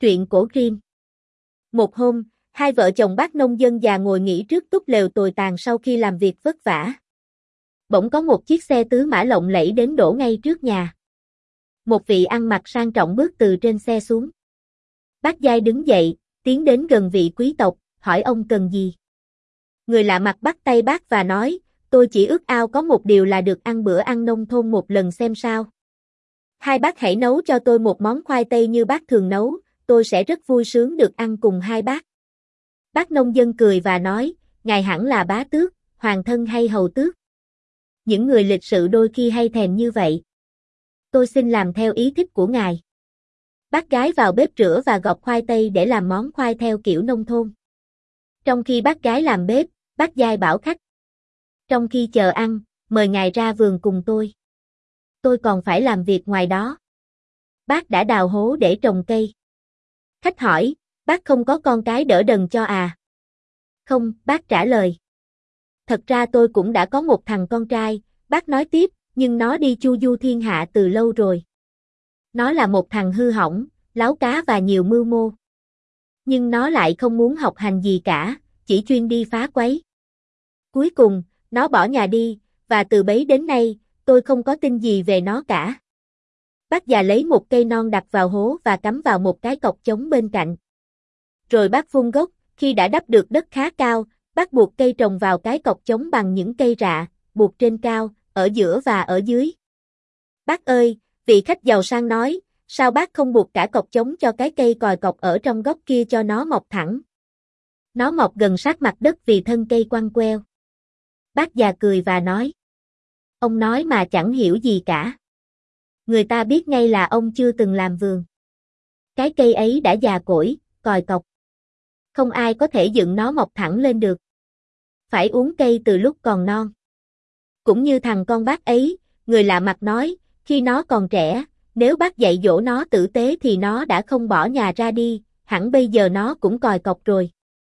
Truyện cổ Rim. Một hôm, hai vợ chồng bác nông dân già ngồi nghỉ trước túp lều tồi tàn sau khi làm việc vất vả. Bỗng có một chiếc xe tứ mã lộng lẫy đến đổ ngay trước nhà. Một vị ăn mặc sang trọng bước từ trên xe xuống. Bác giai đứng dậy, tiến đến gần vị quý tộc, hỏi ông cần gì. Người lạ mặt bắt tay bác và nói, tôi chỉ ước ao có một điều là được ăn bữa ăn nông thôn một lần xem sao. Hai bác hãy nấu cho tôi một món khoai tây như bác thường nấu, tôi sẽ rất vui sướng được ăn cùng hai bác. Bác nông dân cười và nói, ngài hẳn là bá tước, hoàng thân hay hầu tước. Những người lịch sự đôi khi hay thèm như vậy. Tôi xin làm theo ý thích của ngài. Bác gái vào bếp rửa và gọt khoai tây để làm món khoai theo kiểu nông thôn. Trong khi bác gái làm bếp, bác giai bảo khách. Trong khi chờ ăn, mời ngài ra vườn cùng tôi. Tôi còn phải làm việc ngoài đó. Bác đã đào hố để trồng cây. Khách hỏi, bác không có con cái đỡ đần cho à? Không, bác trả lời. Thật ra tôi cũng đã có một thằng con trai, bác nói tiếp, nhưng nó đi chu du thiên hạ từ lâu rồi. Nó là một thằng hư hỏng, láo cá và nhiều mưu mô. Nhưng nó lại không muốn học hành gì cả, chỉ chuyên đi phá quấy. Cuối cùng, nó bỏ nhà đi, và từ bấy đến nay, tôi không có tin gì về nó cả. Bác già lấy một cây non đặt vào hố và cắm vào một cái cọc chống bên cạnh. Rồi bác vun gốc, khi đã đắp được đất khá cao, bác buộc cây trồng vào cái cọc chống bằng những cây rạ, buộc trên cao, ở giữa và ở dưới. Bác ơi, vị khách giàu sang nói, sao bác không buộc cả cọc chống cho cái cây còi cọc ở trong góc kia cho nó mọc thẳng? Nó mọc gần sát mặt đất vì thân cây quăng queo. Bác già cười và nói. Ông nói mà chẳng hiểu gì cả. Người ta biết ngay là ông chưa từng làm vườn. Cái cây ấy đã già cỗi, còi cọc. Không ai có thể dựng nó mọc thẳng lên được. Phải uống cây từ lúc còn non. Cũng như thằng con bác ấy, người lạ mặt nói, khi nó còn trẻ, nếu bác dạy dỗ nó tử tế thì nó đã không bỏ nhà ra đi, hẳn bây giờ nó cũng còi cọc rồi.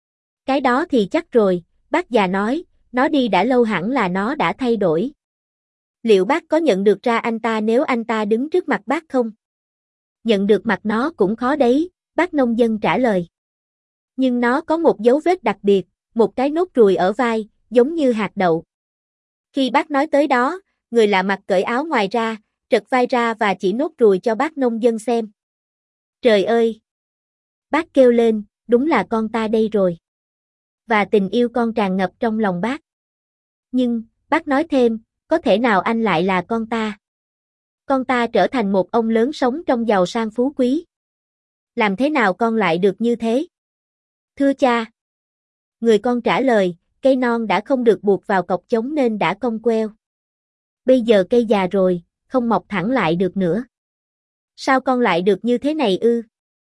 Cái đó thì chắc rồi, bác già nói, nó đi đã lâu hẳn là nó đã thay đổi. Liệu bác có nhận được ra anh ta nếu anh ta đứng trước mặt bác không? Nhận được mặt nó cũng khó đấy, bác nông dân trả lời. Nhưng nó có một dấu vết đặc biệt, một cái nốt ruồi ở vai, giống như hạt đậu. Khi bác nói tới đó, người lạ mặt cởi áo ngoài ra, trật vai ra và chỉ nốt ruồi cho bác nông dân xem. Trời ơi! Bác kêu lên, đúng là con ta đây rồi. Và tình yêu con tràn ngập trong lòng bác. Nhưng, bác nói thêm, có thể nào anh lại là con ta? Con ta trở thành một ông lớn sống trong giàu sang phú quý. Làm thế nào con lại được như thế? Thưa cha. Người con trả lời, cây non đã không được buộc vào cọc chống nên đã cong queo. Bây giờ cây già rồi, không mọc thẳng lại được nữa. Sao con lại được như thế này ư?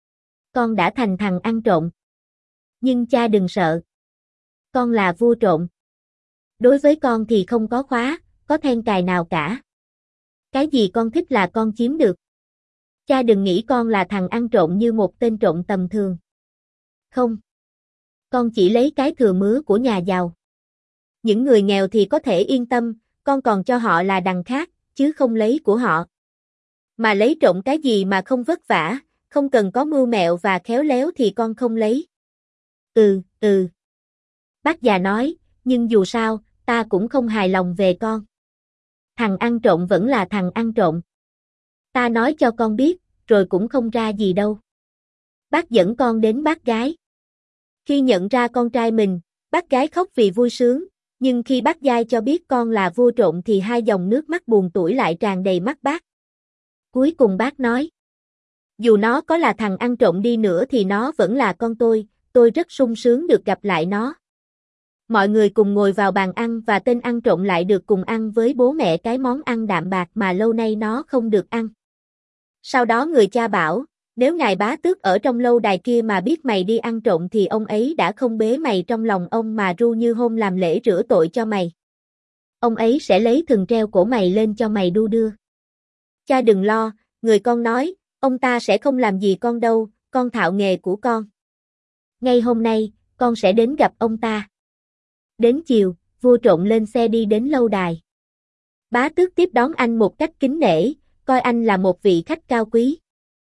Con đã thành thằng ăn trộm. Nhưng cha đừng sợ. Con là vua trộm. Đối với con thì không có khóa, có then cài nào cả. Cái gì con thích là con chiếm được. Cha đừng nghĩ con là thằng ăn trộm như một tên trộm tầm thường. Không. Con chỉ lấy cái thừa mứa của nhà giàu. Những người nghèo thì có thể yên tâm, con còn cho họ là đằng khác, chứ không lấy của họ. Mà lấy trộm cái gì mà không vất vả, không cần có mưu mẹo và khéo léo thì con không lấy. Bác già nói, nhưng dù sao, ta cũng không hài lòng về con. Thằng ăn trộm vẫn là thằng ăn trộm. Ta nói cho con biết, rồi cũng không ra gì đâu. Bác dẫn con đến bác gái. Khi nhận ra con trai mình, bác gái khóc vì vui sướng, nhưng khi bác giai cho biết con là vua trộm thì hai dòng nước mắt buồn tủi lại tràn đầy mắt bác. Cuối cùng bác nói, dù nó có là thằng ăn trộm đi nữa thì nó vẫn là con tôi rất sung sướng được gặp lại nó. Mọi người cùng ngồi vào bàn ăn và tên ăn trộm lại được cùng ăn với bố mẹ cái món ăn đạm bạc mà lâu nay nó không được ăn. Sau đó người cha bảo, nếu ngài bá tước ở trong lâu đài kia mà biết mày đi ăn trộm thì ông ấy đã không bế mày trong lòng ông mà ru như hôm làm lễ rửa tội cho mày. Ông ấy sẽ lấy thừng treo cổ mày lên cho mày đu đưa. Cha đừng lo, người con nói, ông ta sẽ không làm gì con đâu, con thạo nghề của con. Ngay hôm nay, con sẽ đến gặp ông ta. Đến chiều, vua trộm lên xe đi đến lâu đài. Bá tước tiếp đón anh một cách kính nể, coi anh là một vị khách cao quý.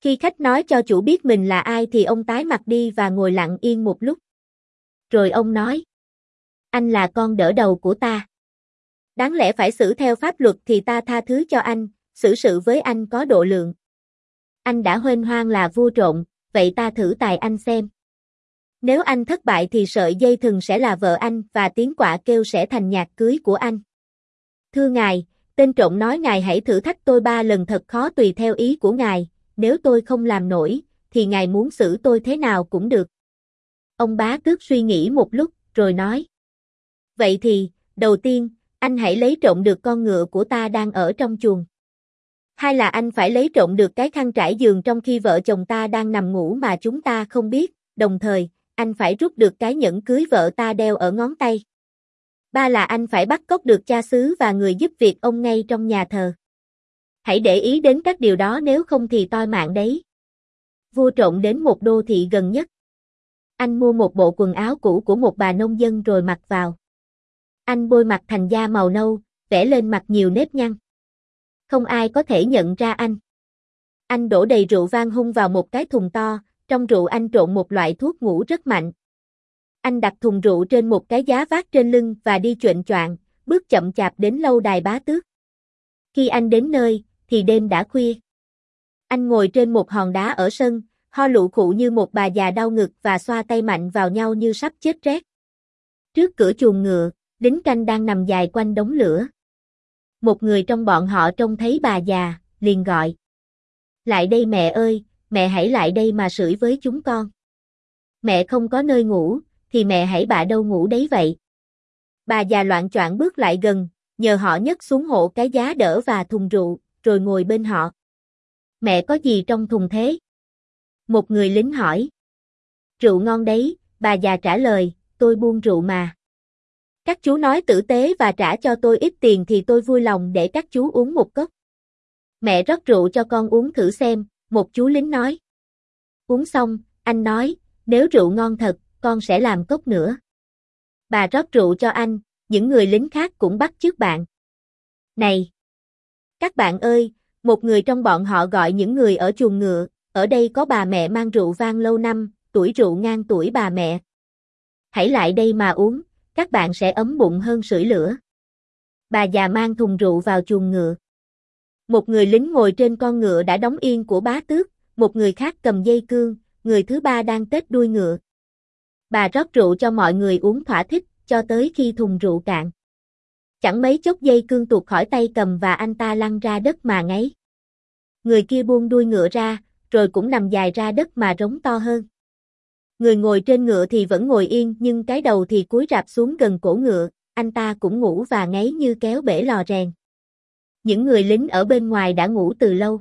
Khi khách nói cho chủ biết mình là ai thì ông tái mặt đi và ngồi lặng yên một lúc. Rồi ông nói, anh là con đỡ đầu của ta. Đáng lẽ phải xử theo pháp luật thì ta tha thứ cho anh, xử sự với anh có độ lượng. Anh đã huênh hoang là vua trộm, vậy ta thử tài anh xem. Nếu anh thất bại thì sợi dây thừng sẽ là vợ anh và tiếng quạ kêu sẽ thành nhạc cưới của anh. Thưa ngài, tên trộm nói ngài hãy thử thách tôi 3 lần thật khó tùy theo ý của ngài, nếu tôi không làm nổi, thì ngài muốn xử tôi thế nào cũng được. Ông Bá Tước suy nghĩ một lúc, rồi nói. Vậy thì, đầu tiên, anh hãy lấy trộm được con ngựa của ta đang ở trong chuồng. Hay là anh phải lấy trộm được cái khăn trải giường trong khi vợ chồng ta đang nằm ngủ mà chúng ta không biết, đồng thời, anh phải rút được cái nhẫn cưới vợ ta đeo ở ngón tay. 3 là anh phải bắt cóc được cha xứ và người giúp việc ông ngay trong nhà thờ. Hãy để ý đến các điều đó nếu không thì toi mạng đấy. Vua trộm đến một đô thị gần nhất. Anh mua một bộ quần áo cũ của một bà nông dân rồi mặc vào. Anh bôi mặt thành da màu nâu, vẽ lên mặt nhiều nếp nhăn. Không ai có thể nhận ra anh. Anh đổ đầy rượu vang hung vào một cái thùng to, trong rượu anh trộn một loại thuốc ngủ rất mạnh. Anh đặt thùng rượu trên một cái giá vác trên lưng và đi chệnh choạng, bước chậm chạp đến lâu đài Bá Tước. Khi anh đến nơi, thì đêm đã khuya. Anh ngồi trên một hòn đá ở sân, ho lụ khụ như một bà già đau ngực và xoa tay mạnh vào nhau như sắp chết rét. Trước cửa chuồng ngựa, lính canh đang nằm dài quanh đống lửa. Một người trong bọn họ trông thấy bà già, liền gọi. Lại đây mẹ ơi, mẹ hãy lại đây mà sưởi với chúng con. Mẹ không có nơi ngủ, thì mẹ hãy bạ đâu ngủ đấy vậy. Bà già loạng choạng bước lại gần, nhờ họ nhấc xuống hộ cái giá đỡ và thùng rượu, rồi ngồi bên họ. Mẹ có gì trong thùng thế? Một người lính hỏi. Rượu ngon đấy, bà già trả lời, tôi buôn rượu mà. Các chú nói tử tế và trả cho tôi ít tiền thì tôi vui lòng để các chú uống một cốc. Mẹ rót rượu cho con uống thử xem, một chú lính nói. Uống xong, anh nói, nếu rượu ngon thật, con sẽ làm cốc nữa. Bà rót rượu cho anh, những người lính khác cũng bắt chước bạn. Này! Các bạn ơi, một người trong bọn họ gọi những người ở chuồng ngựa, ở đây có bà mẹ mang rượu vang lâu năm, tuổi rượu ngang tuổi bà mẹ. Hãy lại đây mà uống, các bạn sẽ ấm bụng hơn sưởi lửa. Bà già mang thùng rượu vào chuồng ngựa. Một người lính ngồi trên con ngựa đã đóng yên của Bá Tước, một người khác cầm dây cương, người thứ ba đang tết đuôi ngựa. Bà rót rượu cho mọi người uống thỏa thích, cho tới khi thùng rượu cạn. Chẳng mấy chốc dây cương tuột khỏi tay cầm và anh ta lăn ra đất mà ngáy. Người kia buông đuôi ngựa ra, rồi cũng nằm dài ra đất mà rống to hơn. Người ngồi trên ngựa thì vẫn ngồi yên nhưng cái đầu thì cúi rạp xuống gần cổ ngựa, anh ta cũng ngủ và ngáy như kéo bể lò rèn. Những người lính ở bên ngoài đã ngủ từ lâu.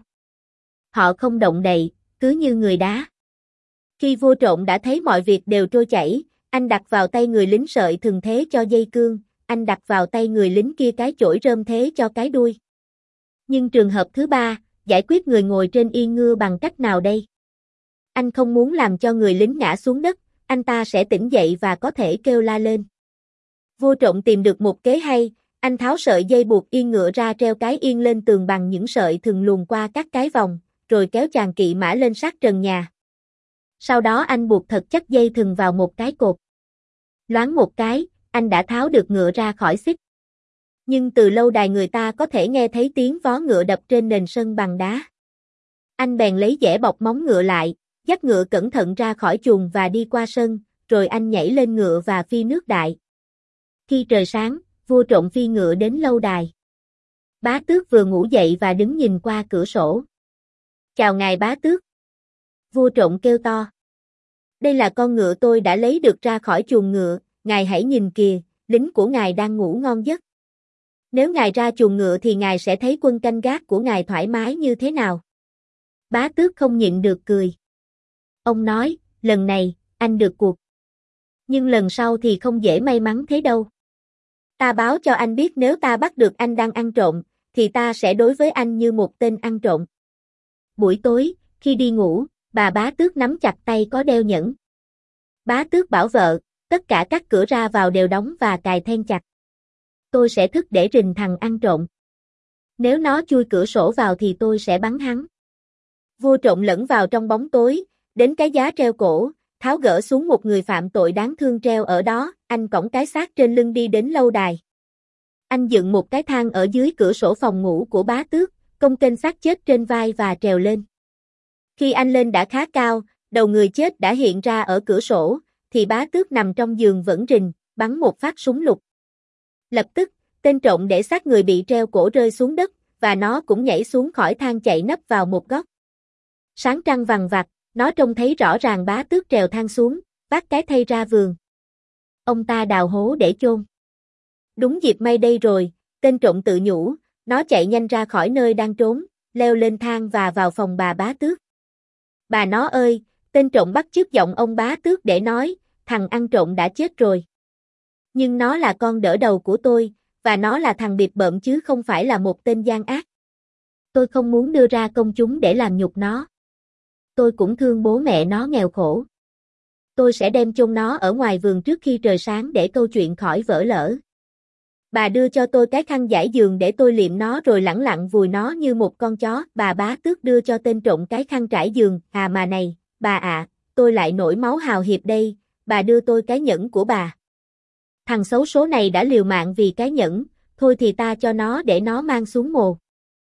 Họ không động đậy, cứ như người đá. Khi vua trộm đã thấy mọi việc đều trôi chảy, anh đặt vào tay người lính sợi thừng thế cho dây cương, anh đặt vào tay người lính kia cái chổi rơm thế cho cái đuôi. Nhưng trường hợp thứ ba, giải quyết người ngồi trên yên ngựa bằng cách nào đây? Anh không muốn làm cho người lính ngã xuống đất, anh ta sẽ tỉnh dậy và có thể kêu la lên. Vua trộm tìm được một kế hay, anh tháo sợi dây buộc yên ngựa ra treo cái yên lên tường bằng những sợi thừng luồn qua các cái vòng, rồi kéo chàng kỵ mã lên sát trần nhà. Sau đó anh buộc thật chắc dây thừng vào một cái cột. Loáng một cái, anh đã tháo được ngựa ra khỏi xích. Nhưng từ lâu đài người ta có thể nghe thấy tiếng vó ngựa đập trên nền sân bằng đá. Anh bèn lấy dẻ bọc móng ngựa lại, dắt ngựa cẩn thận ra khỏi chuồng và đi qua sân, rồi anh nhảy lên ngựa và phi nước đại. Khi trời sáng, vua trộm phi ngựa đến lâu đài. Bá Tước vừa ngủ dậy và đứng nhìn qua cửa sổ. Chào ngài Bá Tước. Vua trộm kêu to. Đây là con ngựa tôi đã lấy được ra khỏi chuồng ngựa, ngài hãy nhìn kìa, lính của ngài đang ngủ ngon giấc. Nếu ngài ra chuồng ngựa thì ngài sẽ thấy quân canh gác của ngài thoải mái như thế nào. Bá Tước không nhịn được cười. Ông nói, lần này, anh được cuộc. Nhưng lần sau thì không dễ may mắn thế đâu. Ta báo cho anh biết nếu ta bắt được anh đang ăn trộm, thì ta sẽ đối với anh như một tên ăn trộm. Buổi tối, khi đi ngủ, bà Bá Tước nắm chặt tay có đeo nhẫn. Bá Tước bảo vợ, tất cả các cửa ra vào đều đóng và cài then chặt. Tôi sẽ thức để rình thằng ăn trộm. Nếu nó chui cửa sổ vào thì tôi sẽ bắn hắn. Vua trộm lẫn vào trong bóng tối, đến cái giá treo cổ, tháo gỡ xuống một người phạm tội đáng thương treo ở đó, anh cõng cái xác trên lưng đi đến lâu đài. Anh dựng một cái thang ở dưới cửa sổ phòng ngủ của bá tước, cong kênh xác chết trên vai và trèo lên. Khi anh lên đã khá cao, đầu người chết đã hiện ra ở cửa sổ, thì bá tước nằm trong giường vẫn rình, bắn một phát súng lục. Lập tức, tên trộm để xác người bị treo cổ rơi xuống đất, và nó cũng nhảy xuống khỏi thang chạy nấp vào một góc. Sáng trăng vằng vặc, nó trông thấy rõ ràng bá tước trèo thang xuống, vác cái thây ra vườn. Ông ta đào hố để chôn. Đúng dịp may đây rồi, tên trộm tự nhủ, nó chạy nhanh ra khỏi nơi đang trốn, leo lên thang và vào phòng bà bá tước. Bà nó ơi, tên trộm bắt chước giọng ông bá tước để nói, thằng ăn trộm đã chết rồi. Nhưng nó là con đỡ đầu của tôi, và nó là thằng bịp bợm chứ không phải là một tên gian ác. Tôi không muốn đưa ra công chúng để làm nhục nó. Tôi cũng thương bố mẹ nó nghèo khổ. Tôi sẽ đem chôn nó ở ngoài vườn trước khi trời sáng để câu chuyện khỏi vỡ lỡ. Bà đưa cho tôi cái khăn trải giường để tôi liệm nó rồi lẳng lặng vùi nó như một con chó. Bà bá tước đưa cho tên trộm cái khăn trải giường. À mà này, bà ạ, tôi lại nổi máu hào hiệp đây, bà đưa tôi cái nhẫn của bà. Thằng xấu số này đã liều mạng vì cái nhẫn, thôi thì ta cho nó để nó mang xuống mồ.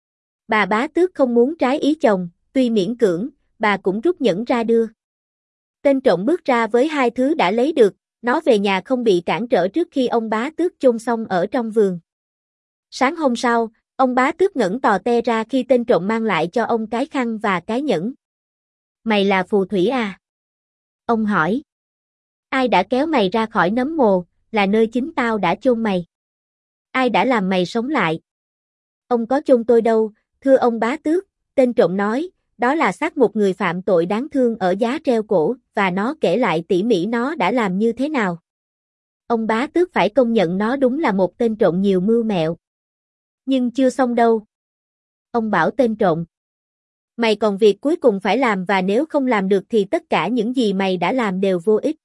Bà bá tước không muốn trái ý chồng, tuy miễn cưỡng, bà cũng rút nhẫn ra đưa. Tên trộm bước ra với hai thứ đã lấy được, nó về nhà không bị cản trở trước khi ông bá tước chôn xong ở trong vườn. Sáng hôm sau, ông bá tước ngẩng tò te ra khi tên trộm mang lại cho ông cái khăn và cái nhẫn. Mày là phù thủy à? Ông hỏi. Ai đã kéo mày ra khỏi nấm mồ, là nơi chính tao đã chôn mày. Ai đã làm mày sống lại? Ông có chôn tôi đâu, thưa ông bá tước, tên trộm nói, đó là xác một người phạm tội đáng thương ở giá treo cổ, và nó kể lại tỉ mỉ nó đã làm như thế nào. Ông bá tước phải công nhận nó đúng là một tên trộm nhiều mưu mẹo. Nhưng chưa xong đâu. Ông bảo tên trộm. Mày còn việc cuối cùng phải làm và nếu không làm được thì tất cả những gì mày đã làm đều vô ích.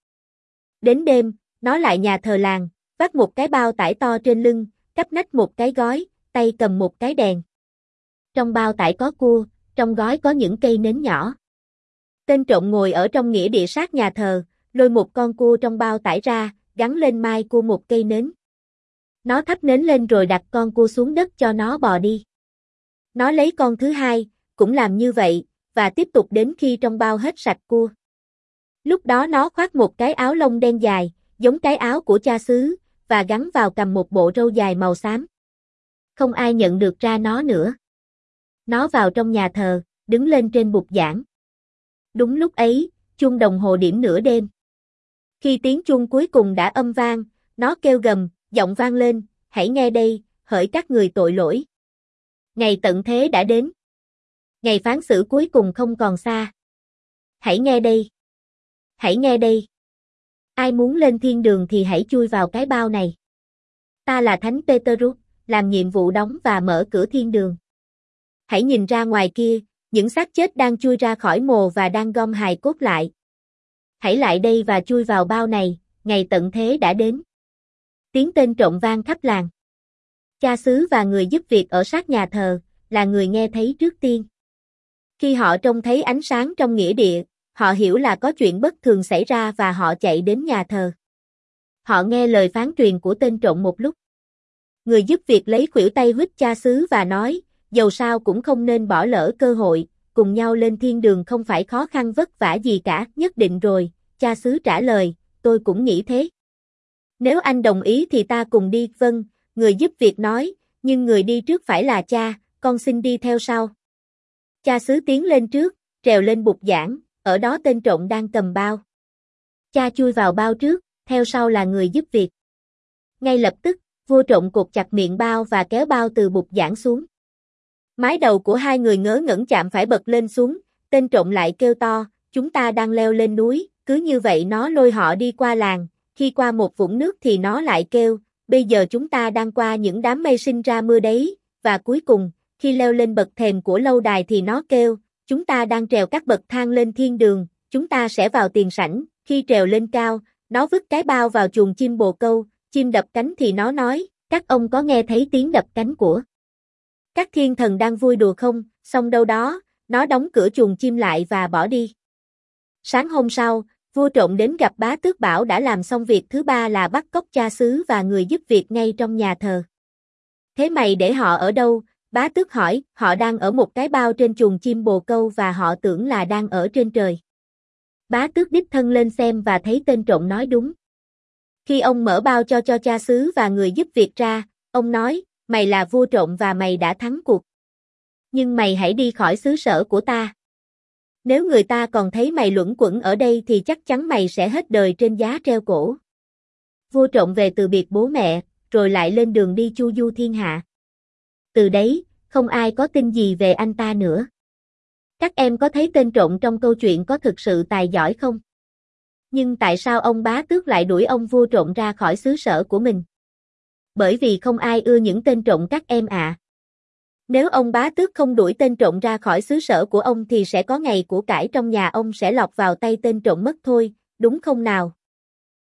Đến đêm, nó lại nhà thờ làng, vác một cái bao tải to trên lưng, cắp nách một cái gói, tay cầm một cái đèn. Trong bao tải có cua, trong gói có những cây nến nhỏ. Tên trộm ngồi ở trong nghĩa địa sát nhà thờ, lôi một con cua trong bao tải ra, gắn lên mai cua một cây nến. Nó thắp nến lên rồi đặt con cua xuống đất cho nó bò đi. Nó lấy con thứ hai, cũng làm như vậy, và tiếp tục đến khi trong bao hết sạch cua. Lúc đó nó khoác một cái áo lông đen dài, giống cái áo của cha xứ, và gắn vào cầm một bộ râu dài màu xám. Không ai nhận được ra nó nữa. Nó vào trong nhà thờ, đứng lên trên bục giảng. Đúng lúc ấy, chuông đồng hồ điểm nửa đêm. Khi tiếng chuông cuối cùng đã âm vang, nó kêu gầm, giọng vang lên, hãy nghe đây, hỡi các người tội lỗi. Ngày tận thế đã đến. Ngày phán xử cuối cùng không còn xa. Hãy nghe đây. Hãy nghe đây. Ai muốn lên thiên đường thì hãy chui vào cái bao này. Ta là Thánh Petrus, làm nhiệm vụ đóng và mở cửa thiên đường. Hãy nhìn ra ngoài kia, những xác chết đang chui ra khỏi mồ và đang gom hài cốt lại. Hãy lại đây và chui vào bao này, ngày tận thế đã đến. Tiếng tên trộm vang khắp làng. Cha xứ và người giúp việc ở sát nhà thờ, là người nghe thấy trước tiên. Khi họ trông thấy ánh sáng trong nghĩa địa, họ hiểu là có chuyện bất thường xảy ra và họ chạy đến nhà thờ. Họ nghe lời phán truyền của tên trộm một lúc. Người giúp việc lấy khuỷu tay huýt cha xứ và nói, dầu sao cũng không nên bỏ lỡ cơ hội, cùng nhau lên thiên đường không phải khó khăn vất vả gì cả, nhất định rồi, cha xứ trả lời, tôi cũng nghĩ thế. Nếu anh đồng ý thì ta cùng đi, vâng, người giúp việc nói, nhưng người đi trước phải là cha, con xin đi theo sau. Cha xứ tiến lên trước, trèo lên bục giảng, ở đó tên trộm đang cầm bao. Cha chui vào bao trước, theo sau là người giúp việc. Ngay lập tức, vua trộm cột chặt miệng bao và kéo bao từ bục giảng xuống. Mái đầu của hai người ngớ ngẩn chạm phải bật lên xuống, tên trộm lại kêu to, chúng ta đang leo lên núi, cứ như vậy nó lôi họ đi qua làng, khi qua một vũng nước thì nó lại kêu, bây giờ chúng ta đang qua những đám mây sinh ra mưa đấy, và cuối cùng, khi leo lên bậc thềm của lâu đài thì nó kêu, chúng ta đang trèo các bậc thang lên thiên đường, chúng ta sẽ vào tiền sảnh, khi trèo lên cao, nó vứt cái bao vào chuồng chim bồ câu, chim đập cánh thì nó nói, các ông có nghe thấy tiếng đập cánh của các thiên thần đang vui đùa không, xong đâu đó, Nó đóng cửa chuồng chim lại và bỏ đi. Sáng hôm sau, vua trộm đến gặp bá tước bảo đã làm xong việc thứ ba là bắt cóc cha xứ và người giúp việc ngay trong nhà thờ. Thế mày để họ ở đâu? Bá tước hỏi, họ đang ở một cái bao trên chuồng chim bồ câu và họ tưởng là đang ở trên trời. Bá tước đích thân lên xem và thấy tên trộm nói đúng. Khi ông mở bao cho cha xứ và người giúp việc ra, ông nói, mày là vua trộm và mày đã thắng cuộc. Nhưng mày hãy đi khỏi xứ sở của ta. Nếu người ta còn thấy mày luẩn quẩn ở đây thì chắc chắn mày sẽ hết đời trên giá treo cổ. Vua trộm về từ biệt bố mẹ, rồi lại lên đường đi chu du thiên hạ. Từ đấy, không ai có tin gì về anh ta nữa. Các em có thấy tên trộm trong câu chuyện có thực sự tài giỏi không? Nhưng tại sao ông bá tước lại đuổi ông vua trộm ra khỏi xứ sở của mình? Bởi vì không ai ưa những tên trộm các em ạ. Nếu ông bá tước không đuổi tên trộm ra khỏi xứ sở của ông thì sẽ có ngày của cải trong nhà ông sẽ lọt vào tay tên trộm mất thôi, đúng không nào?